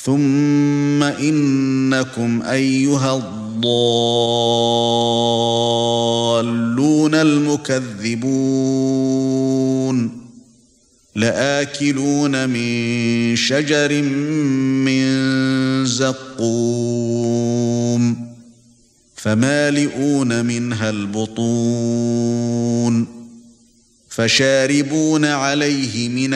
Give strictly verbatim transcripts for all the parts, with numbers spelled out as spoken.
ثم إنكم أيها الضالون المكذبون لآكلون من شجر من زقوم فمالئون منها البطون فشاربون عليه من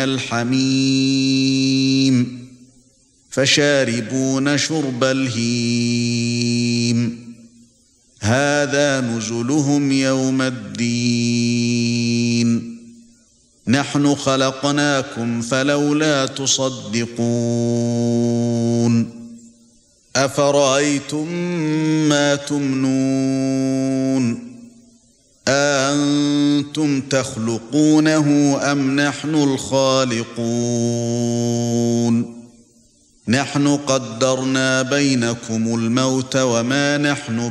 الحميم فشاربون شرب الهيم هذا نزلهم يوم الدين نحن خلقناكم فلولا تصدقون أفرأيتم ما تمنون أأنتم تخلقونه أم نحن الخالقون نحن قدرنا بينكم الموت وما نحن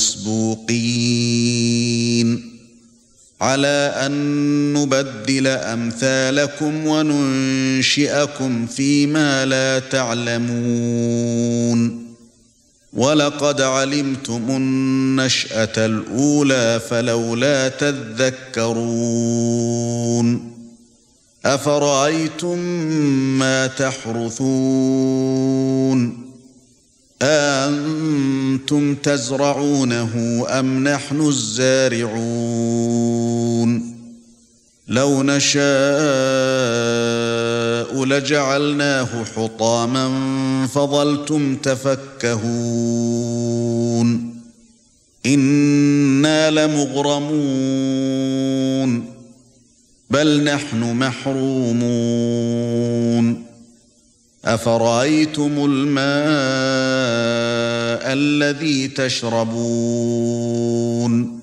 بمسبوقين على أن نبدل أمثالكم وننشئكم فيما لا تعلمون ولقد علمتم النشأة الأولى فلولا تذكرون أفرأيتم ما تحرثون أأنتم تزرعونه أم نحن الزارعون لو نشاء لجعلناه حطاما فظلتم تفكهون إنا لمغرمون بل نحن محرومون أفرأيتم الماء الذي تشربون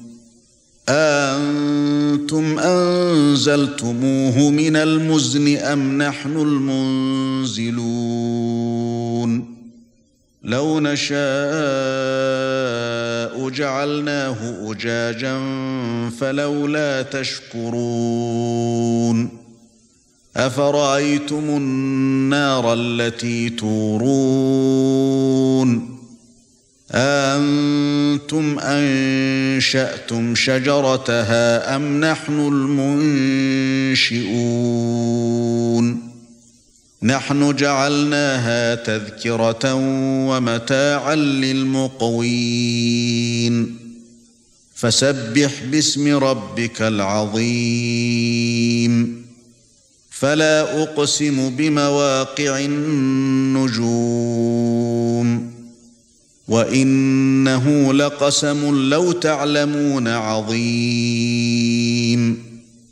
أأنتم أنزلتموه من المزن أم نحن المنزلون لو نشاء جعلناه أجاجا فلولا تشكرون أفرأيتم النار التي تورون أأنتم أنشأتم شجرتها أم نحن المنشئون نحن جعلناها تذكرة ومتاعا للمقوين فسبح باسم ربك العظيم فلا أقسم بمواقع النجوم وإنه لقسم لو تعلمون عظيم